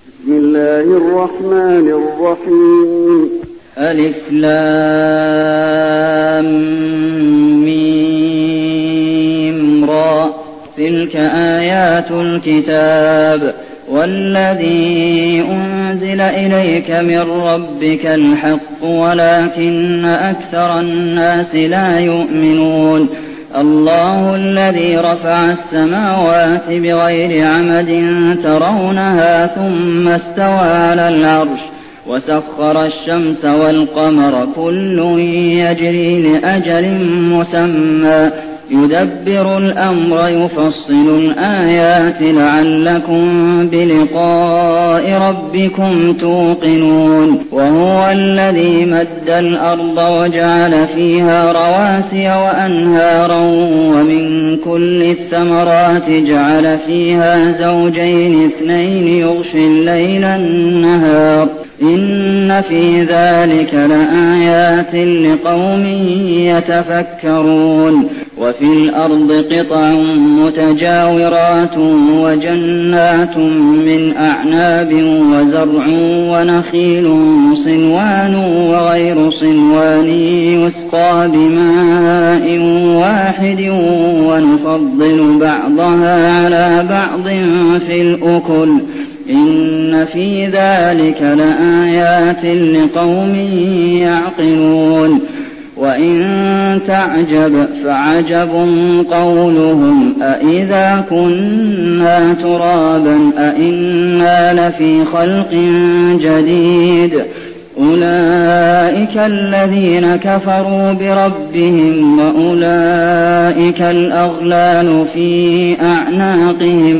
بسم الله الرحمن الرحيم. ألف لام ميم را تلك آيات الكتاب والذي أنزل إليك من ربك الحق ولكن أكثر الناس لا يؤمنون. الله الذي رفع السماوات بغير عمد ترونها ثم استوى على العرش وسخر الشمس والقمر كل يجري لأجل مسمى يدبر الأمر يفصل الآيات لعلكم بلقاء ربكم توقنون. وهو الذي مد الأرض وجعل فيها رواسي وأنهارا ومن كل الثمرات جعل فيها زوجين اثنين يغشي الليل النهار إن في ذلك لآيات لقوم يتفكرون. وفي الأرض قطع متجاورات وجنات من أعناب وزرع ونخيل صنوان وغير صنوان يسقى بماء واحد ونفضل بعضها على بعض في الأكل إن في ذلك لآيات لقوم يعقلون. وإن تعجب فعجب قولهم أإذا كنا ترابا أإنا لفي خلق جديد أولئك الذين كفروا بربهم وأولئك الأغلال في أعناقهم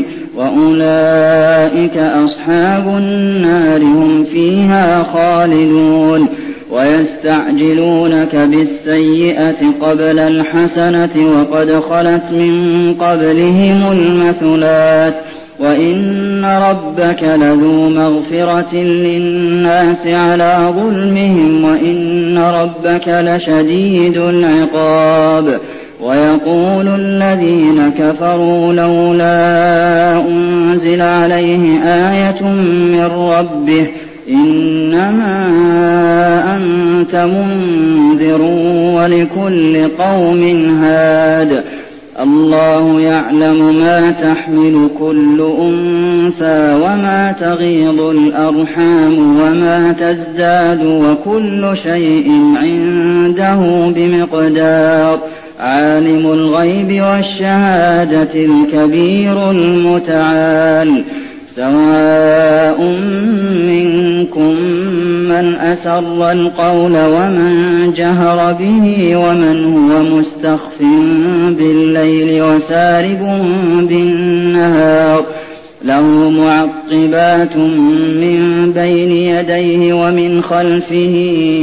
وأولئك أصحاب النار هم فيها خالدون. ويستعجلونك بالسيئة قبل الحسنة وقد خلت من قبلهم المثلات وإن ربك لذو مغفرة للناس على ظلمهم وإن ربك لشديد العقاب. ويقول الذين كفروا لولا أنزل عليه آية من ربه إنما أنت منذر ولكل قوم هاد. الله يعلم ما تحمل كل أنثى وما تغيض الأرحام وما تزداد وكل شيء عنده بمقدار. عالم الغيب والشهادة الكبير المتعال. سواء منكم من أسر القول ومن جهر به ومن هو مستخف بالليل وسارب بالنهار له معقبات من بين يديه ومن خلفه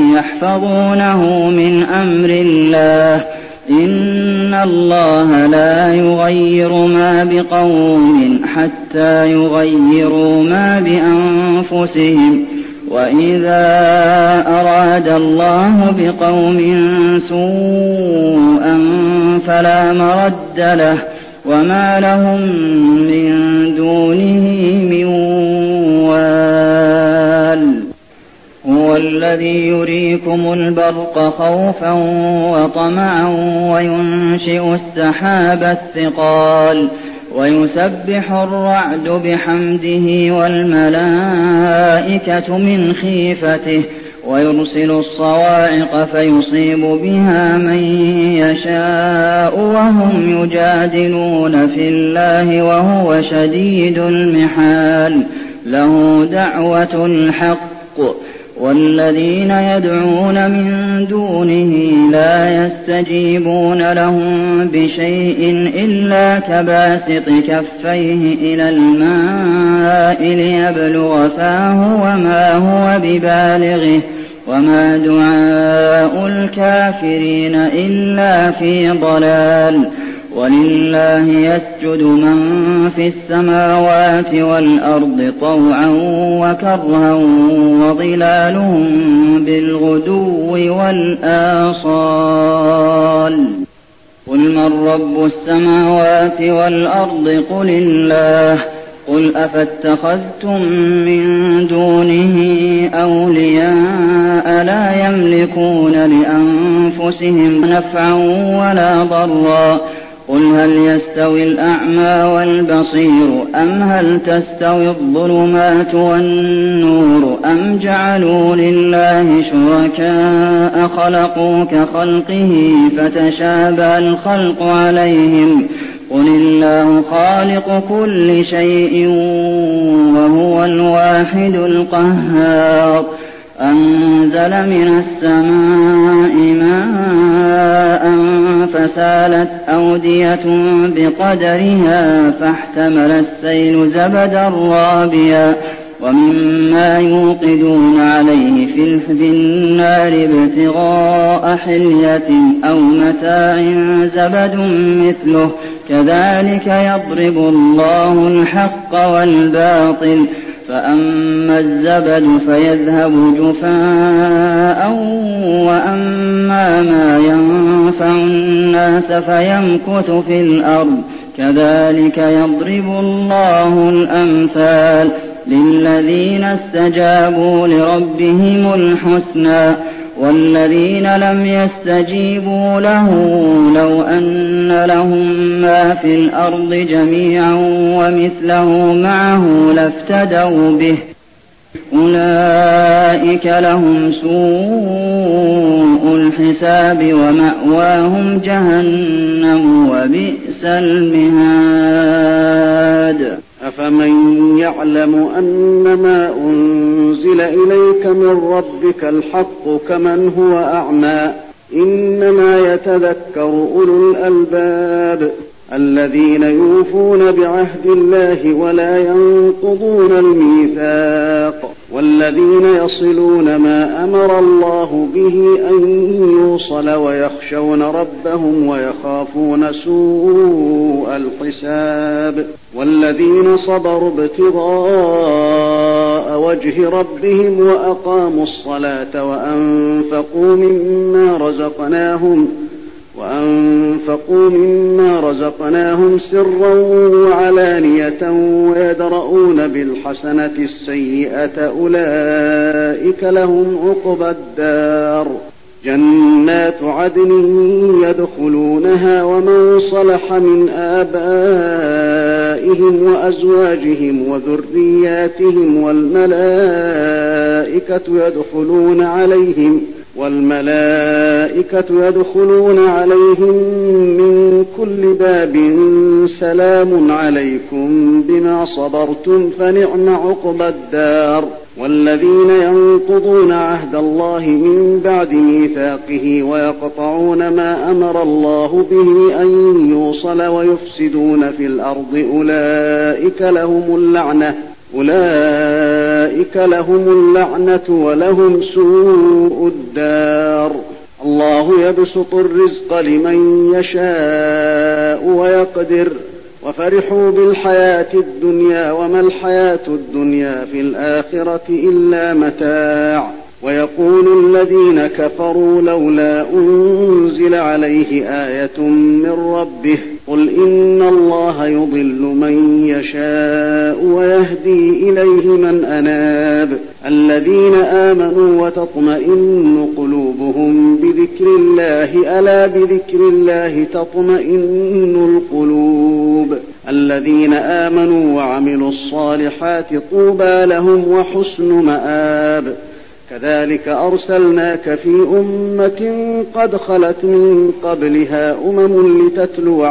يحفظونه من أمر الله إن الله لا يغير ما بقوم حتى يغيروا ما بأنفسهم وإذا أراد الله بقوم سوءا فلا مرد له وما لهم من دونه من وال. هو الذي يريكم البرق خوفا وطمعا وينشئ السحاب الثقال ويسبح الرعد بحمده والملائكة من خيفته ويرسل الصواعق فيصيب بها من يشاء وهم يجادلون في الله وهو شديد المحال. له دعوة الحق والذين يدعون من دونه لا يستجيبون لهم بشيء إلا كباسط كفيه إلى الماء ليبلغ فاه وما هو ببالغه وما دعاء الكافرين إلا في ضلال. ولله يسجد من في السماوات والأرض طوعا وكرها وظلالهم بالغدو والآصال. قل من رب السماوات والأرض قل الله قل أفاتخذتم من دونه أولياء لا يملكون لأنفسهم نفعا ولا ضرا قل هل يستوي الأعمى والبصير أم هل تستوي الظلمات والنور أم جعلوا لله شركاء خلقوا كخلقه فتشابه الخلق عليهم قل الله خالق كل شيء وهو الواحد القهار أنزل من السماء ماء فسالت أودية بقدرها فاحتمل السيل زبدا رابيا ومما يوقدون عليه في النار ابتغاء حلية أو متاع زبد مثله كذلك يضرب الله الحق والباطل فأما الزبد فيذهب جفاء وأما ما ينفع الناس فيمكث في الأرض كذلك يضرب الله الأمثال للذين استجابوا لربهم الحسنى والذين لم يستجيبوا له لو أن لهم ما في الأرض جميعا ومثله معه لافتدوا به أولئك لهم سوء الحساب ومأواهم جهنم وبئس المهاد أفمن يعلم أنما أنزل إليك من ربك الحق كمن هو أعمى إنما يتذكر أولو الألباب الذين يوفون بعهد الله ولا ينقضون الميثاق والذين يصلون ما أمر الله به أن يوصل ويخشون ربهم ويخافون سوء الحساب والذين صبروا ابتغاء وجه ربهم وأقاموا الصلاة وأنفقوا مما رزقناهم سرا وعلانية ويدرؤون بالحسنة السيئة أولئك لهم عقبى الدار جنات عدن يدخلونها ومن صلح من آبائهم وأزواجهم وذرياتهم والملائكة يدخلون عليهم من كل باب سلام عليكم بما صبرتم فنعم عقبى الدار والذين ينقضون عهد الله من بعد ميثاقه ويقطعون ما أمر الله به أن يوصل ويفسدون في الأرض أولئك لهم اللعنة ولهم سوء الدار الله يبسط الرزق لمن يشاء ويقدر وفرحوا بالحياة الدنيا وما الحياة الدنيا في الآخرة إلا متاع ويقول الذين كفروا لولا أنزل عليه آية من ربه قل إن الله يضل من يشاء ويهدي إليه من أناب الذين آمنوا وتطمئن قلوبهم بذكر الله ألا بذكر الله تطمئن القلوب الذين آمنوا وعملوا الصالحات طوبى لهم وحسن مآب كذلك أرسلناك في أمة قد خلت من قبلها لتتلو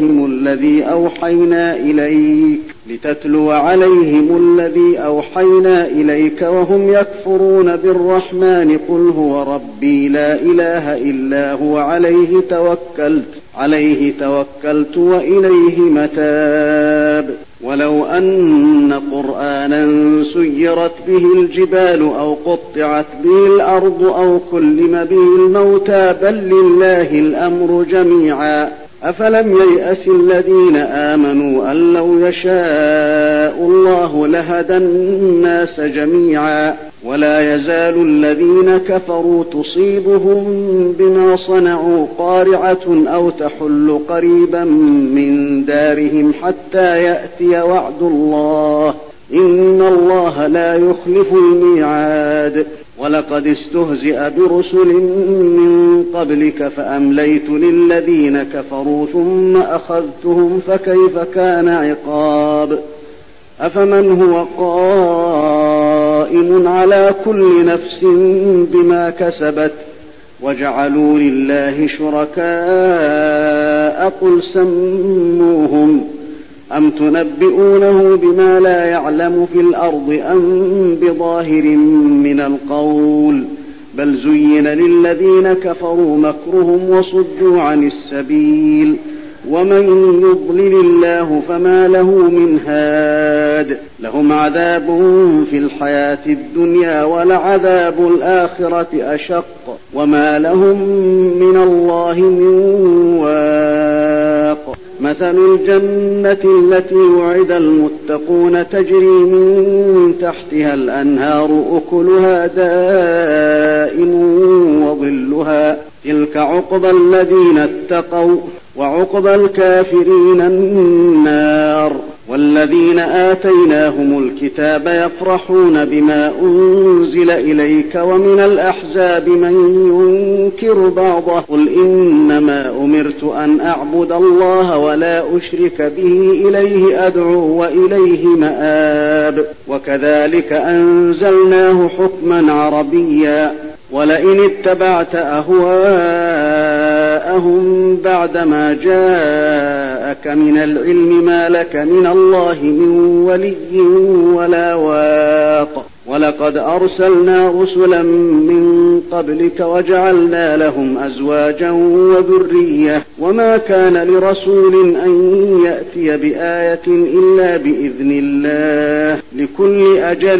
عليهم الذي أوحينا إليك وهم يكفرون بالرحمن قل هو ربي لا إله إلا هو عليه توكلت وإليه متاب ولو أن قرآنا سيرت به الجبال أو قطعت به الأرض أو كلم به الموتى بل لله الأمر جميعا أفلم ييأس الذين آمنوا أن لو يشاء الله لهدى الناس جميعا ولا يزال الذين كفروا تصيبهم بما صنعوا قارعة أو تحل قريبا من دارهم حتى يأتي وعد الله إن الله لا يخلف الميعاد. ولقد استهزئ برسل من قبلك فأمليت للذين كفروا ثم أخذتهم فكيف كان عقاب. أفمن هو قائم على كل نفس بما كسبت وجعلوا لله شركاء قل سموهم أم تنبئونه بما لا يعلم في الأرض أم بظاهر من القول بل زين للذين كفروا مكرهم وصدوا عن السبيل ومن يضلل الله فما له من هاد. لهم عذاب في الحياة الدنيا ولعذاب الآخرة أشق وما لهم من الله من واق. مثل الجنة التي وعد المتقون تجري من تحتها الأنهار أكلها دائم وظلها تلك عقبى الذين اتقوا وعقبى الكافرين النار. والذين آتيناهم الكتاب يفرحون بما أنزل إليك ومن الأحزاب من ينكر بعضه قل إنما أمرت أن أعبد الله ولا أشرك به إليه أدعو وإليه مآب. وكذلك أنزلناه حكما عربيا ولئن اتبعت أهواءهم بعدما جاءك من العلم ما لك من الله من ولي ولا واق. ولقد أرسلنا رسلا من قبلك وجعلنا لهم أزواجا وذرية وما كان لرسول أن يأتي بآية إلا بإذن الله لكل أجل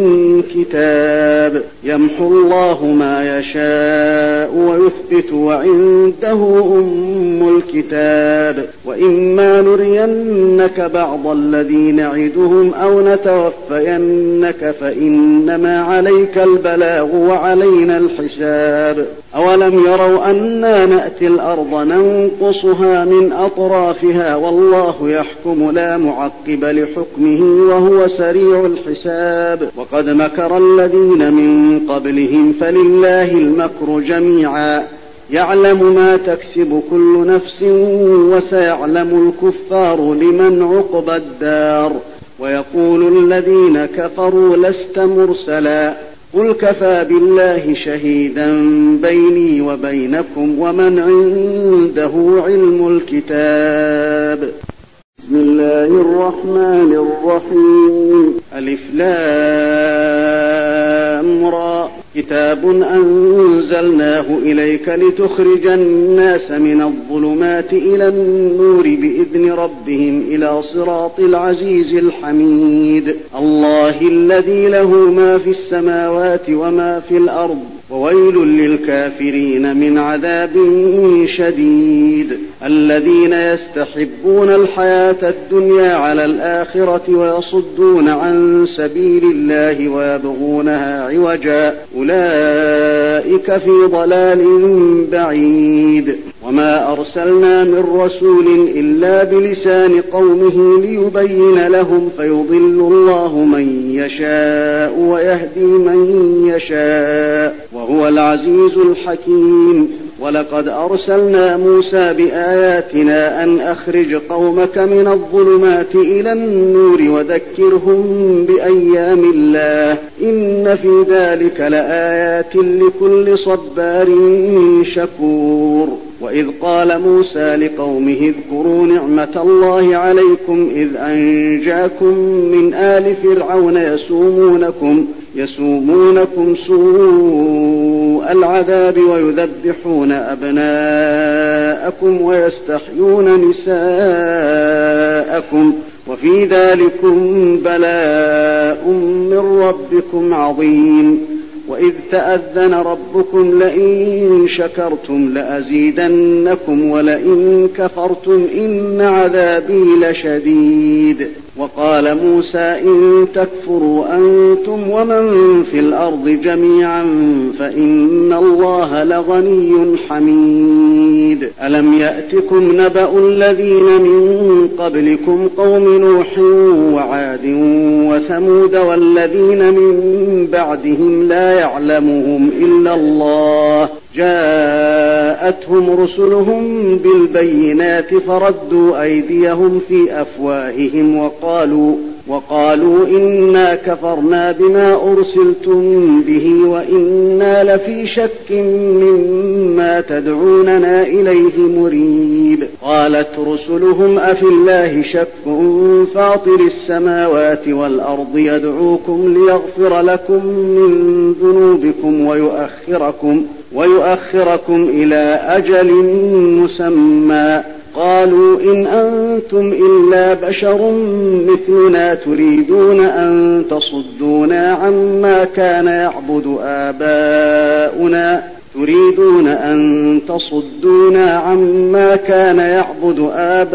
كتاب. يمحو الله ما يشاء ويثبت وعنده أم الكتاب. وإما نرينك بعض الذي نعدهم أو نتوفينك فإنما عليك البلاغ وعلينا الحساب. أولم يروا أنا نأتي الأرض ننقصها من أطرافها والله يحكم لا معقب لحكمه وهو سريع الحساب. وقد مكر الذين من قبلهم فلله المكر جميعا يعلم ما تكسب كل نفس وسيعلم الكفار لمن عقبى الدار. ويقول الذين كفروا لست مرسلا قل كفى بالله شهيدا بيني وبينكم ومن عنده علم الكتاب. بسم الله الرحمن الرحيم. ألف لام را كتاب أنزلناه إليك لتخرج الناس من الظلمات إلى النور بإذن ربهم إلى صراط العزيز الحميد. الله الذي له ما في السماوات وما في الأرض وويل للكافرين من عذاب شديد. الذين يستحبون الحياة الدنيا على الآخرة ويصدون عن سبيل الله ويبغونها عوجا أولئك في ضلال بعيد. وما أرسلنا من رسول إلا بلسان قومه ليبين لهم فيضل الله من يشاء ويهدي من يشاء وهو العزيز الحكيم. ولقد أرسلنا موسى بآياتنا أن أخرج قومك من الظلمات إلى النور وذكرهم بأيام الله إن في ذلك لآيات لكل صبار شكور. وإذ قال موسى لقومه اذكروا نعمة الله عليكم إذ أنجاكم من آل فرعون يسومونكم سوء العذاب ويذبحون أبناءكم ويستحيون نساءكم وفي ذلكم بلاء من ربكم عظيم. وإذ تأذن ربكم لئن شكرتم لأزيدنكم ولئن كفرتم إن عذابي لشديد. وقال موسى إن تكفروا أنتم ومن في الأرض جميعا فإن الله لغني حميد. ألم يأتكم نبأ الذين من قبلكم قوم نوح وعاد وثمود والذين من بعدهم لا يعلمهم إلا الله جاءتهم رسلهم بالبينات فردوا أيديهم في أفواههم وقالوا إنا كفرنا بما أرسلتم به وإنا لفي شك مما تدعوننا إليه مريب. قالت رسلهم أفي الله شك فاطر السماوات والأرض يدعوكم ليغفر لكم من ذنوبكم ويؤخركم إلى أجل مسمى. قالوا إن أنتم إلا بشر مثلنا تريدون أن تصدونا عما كان يعبد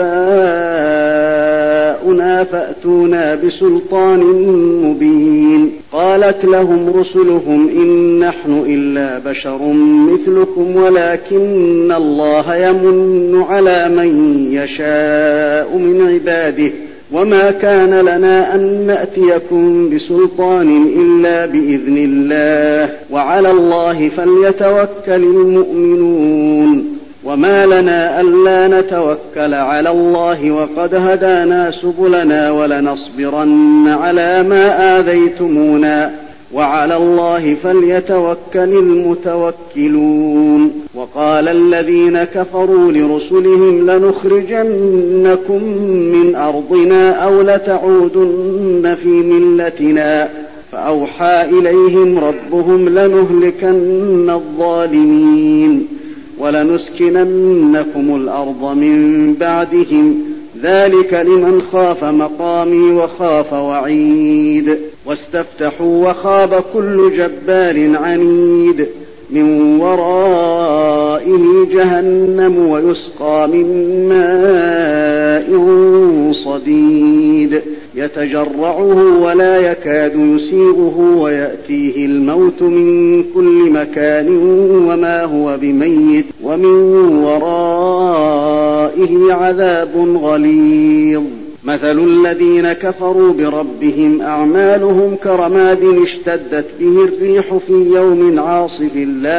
آباؤنا فأتونا بسلطان مبين. قالت لهم رسلهم إن نحن إلا بشر مثلكم ولكن الله يمن على من يشاء من عباده وما كان لنا أن نأتيكم بسلطان إلا بإذن الله وعلى الله فليتوكل المؤمنون. وما لنا ألا نتوكل على الله وقد هدانا سبلنا ولنصبرن على ما آذيتمونا وعلى الله فليتوكل المتوكلون. وقال الذين كفروا لرسلهم لنخرجنكم من أرضنا أو لتعودن في ملتنا فأوحى إليهم ربهم لنهلكن الظالمين ولنسكننكم الأرض من بعدهم ذلك لمن خاف مقامي وخاف وعيد. واستفتحوا وخاب كل جبار عنيد من ورائه جهنم ويسقى من ماء صديد يتجرعه ولا يكاد يسيغه ويأتيه الموت من كل مكان وما هو بميت ومن ورائه عذاب غليظ. مثل الذين كفروا بربهم أعمالهم كرماد اشتدت به الريح في يوم عاصف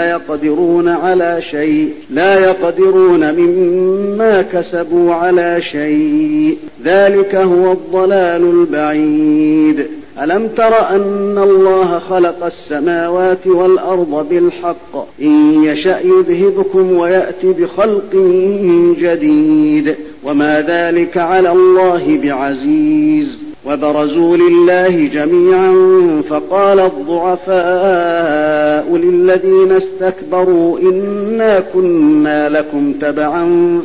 لا يقدرون مما كسبوا على شيء ذلك هو الضلال البعيد. ألم تر أن الله خلق السماوات والأرض بالحق إن يشأ يذهبكم ويأتي بخلق جديد وما ذلك على الله بعزيز. وبرزوا لله جميعا فقال الضعفاء للذين استكبروا إنا كنا لكم تبعا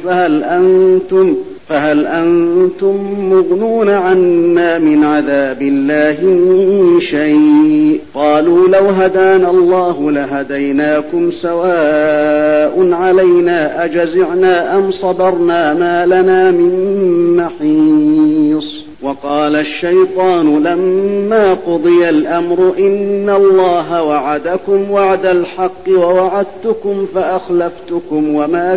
فهل أنتم مغنون عنا من عذاب الله من شيء. قالوا لو هدانا الله لهديناكم سواء علينا أجزعنا أم صبرنا ما لنا من محيص. وقال الشيطان لما قضي الأمر إن الله وعدكم وعد الحق ووعدتكم فأخلفتكم وما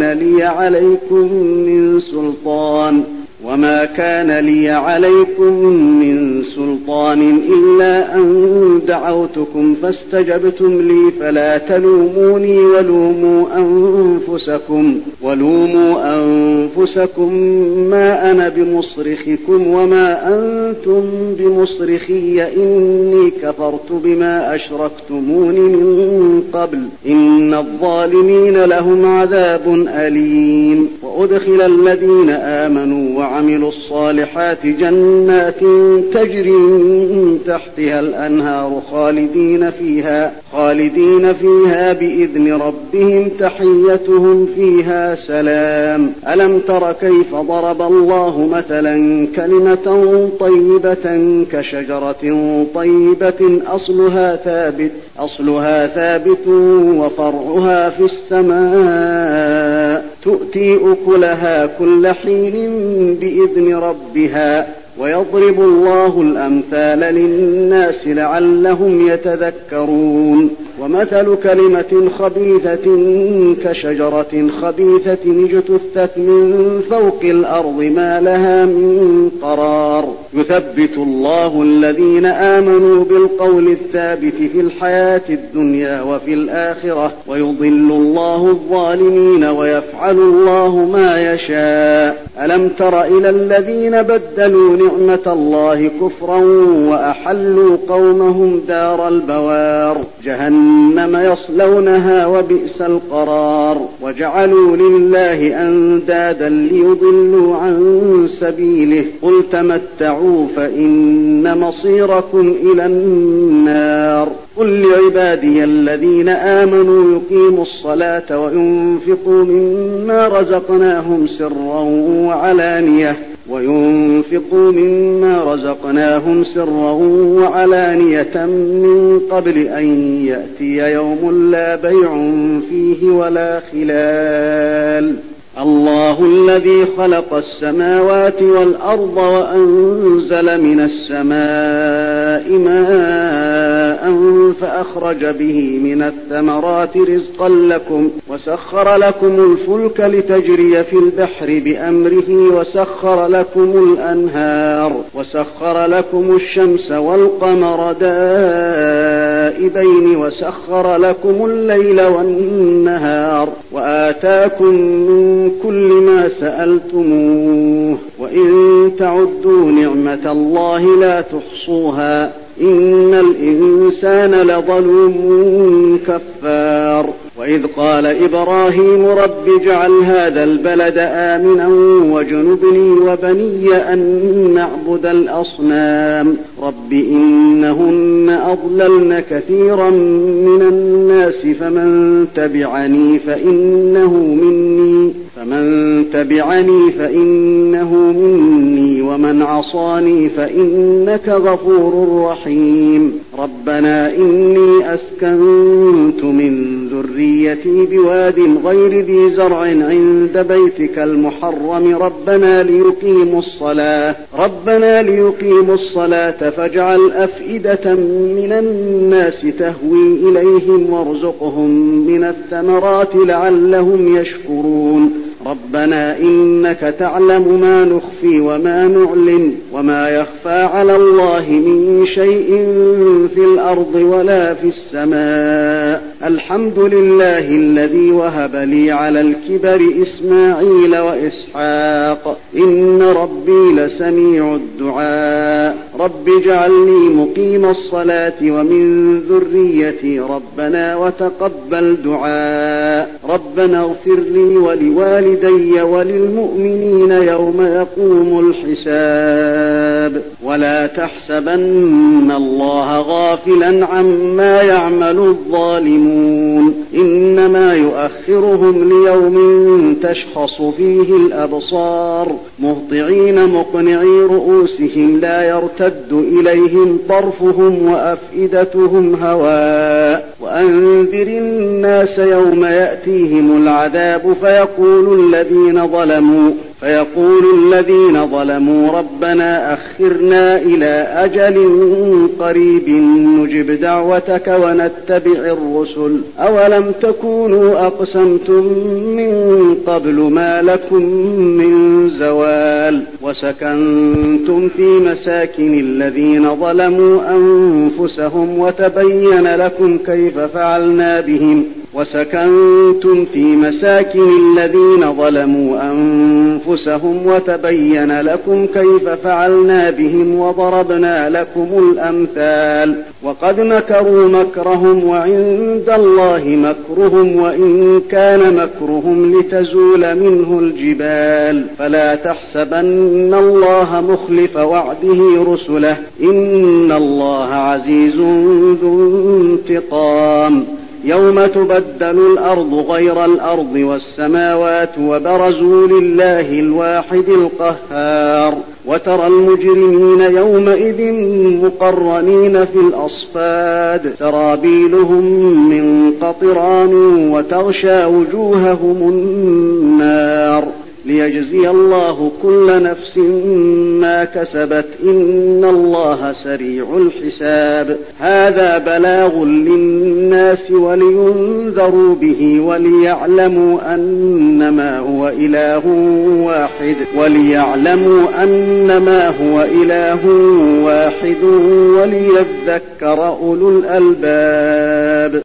كان لي عليكم من سلطان إلا أن دعوتكم فاستجبتم لي فلا تلوموني ولوموا أنفسكم ما أنا بمصرخكم وما أنتم بمصرخي إني كفرت بما أشركتمون من قبل إن الظالمين لهم عذاب أليم. وأدخل الذين آمنوا وعملوا الصالحات جنات تجري من تحتها الأنهار خالدين فيها بإذن ربهم تحيتهم فيها سلام. ألم تر كيف ضرب الله مثلا كلمة طيبة كشجرة طيبة أصلها ثابت وفرعها في السماء تؤتي أكلها كل حين بإذن ربها ويضرب الله الأمثال للناس لعلهم يتذكرون. ومثل كلمة خبيثة كشجرة خبيثة اجتثت من فوق الأرض ما لها من قرار. يثبت الله الذين آمنوا بالقول الثابت في الحياة الدنيا وفي الآخرة ويضل الله الظالمين ويفعل الله ما يشاء. ألم تر إلى الذين بدلوا نعمة الله كفرا وأحلوا قومهم دار البوار جهنم يصلونها وبئس القرار. وجعلوا لله أندادا ليضلوا عن سبيله قل تمتعوا فإن مصيركم إلى النار. قل لعبادي الذين آمنوا يقيموا الصلاة وينفقوا مما رزقناهم سرا وعلانية من قبل أن يأتي يوم لا بيع فيه ولا خلال. الله الذي خلق السماوات والأرض وأنزل من السماء ماء فأخرج به من الثمرات رزقا لكم وسخر لكم الفلك لتجري في البحر بأمره وسخر لكم الأنهار وسخر لكم الشمس والقمر دائبين وسخر لكم الليل والنهار وآتاكم من كل ما سألتموه وإن تعدوا نعمة الله لا تحصوها إن الإنسان لظلوم كفار. وإذ قال إبراهيم رب اجعل هذا البلد آمنا واجنبني وبني أن نعبد الأصنام رب إنهن أضللن كثيرا من الناس فمن تبعني فإنه مني ومن عصاني فإنك غفور رحيم. ربنا إني أسكنت من ذريتي بواد غير ذي زرع عند بيتك المحرم ربنا ليقيموا الصلاة فاجعل أفئدة من الناس تهوي إليهم وارزقهم من الثمرات لعلهم يشكرون. ربنا إنك تعلم ما نخفي وما نعلن وما يخفى على الله من شيء في الأرض ولا في السماء. الحمد لله الذي وهب لي على الكبر إسماعيل وإسحاق إن ربي لسميع الدعاء. رب اجعلني مقيم الصلاة ومن ذريتي ربنا وتقبل دعاء. ربنا اغفر لي ولوالدي وللمؤمنين يوم يقوم الحساب. ولا تحسبن الله غافلا عما يعمل الظالمون إنما يؤخرهم ليوم تشخص فيه الأبصار مهطعين مقنعي رؤوسهم لا يرتد إليهم طرفهم وأفئدتهم هواء. وأنذر الناس يوم يأتيهم العذاب فيقول الذين ظلموا ربنا أخرنا إلى أجل قريب نجب دعوتك ونتبع الرسل أولم تكونوا أقسمتم من قبل ما لكم من زوال. وسكنتم في مساكن الذين ظلموا أنفسهم وتبين لكم كيف فعلنا بهم وضربنا لكم الأمثال. وقد مكروا مكرهم وعند الله مكرهم وإن كان مكرهم لتزول منه الجبال. فلا تحسبن الله مخلف وعده رسله إن الله عزيز ذو انتقام. يوم تبدل الأرض غير الأرض والسماوات وبرزوا لله الواحد القهار. وترى المجرمين يومئذ مقرنين في الأصفاد سرابيلهم من قطران وتغشى وجوههم النار. ليجزي الله كل نفس ما كسبت إن الله سريع الحساب. هذا بلاغ للناس ولينذروا به وليعلموا أنما هو إله واحد وليذكر أولو الألباب.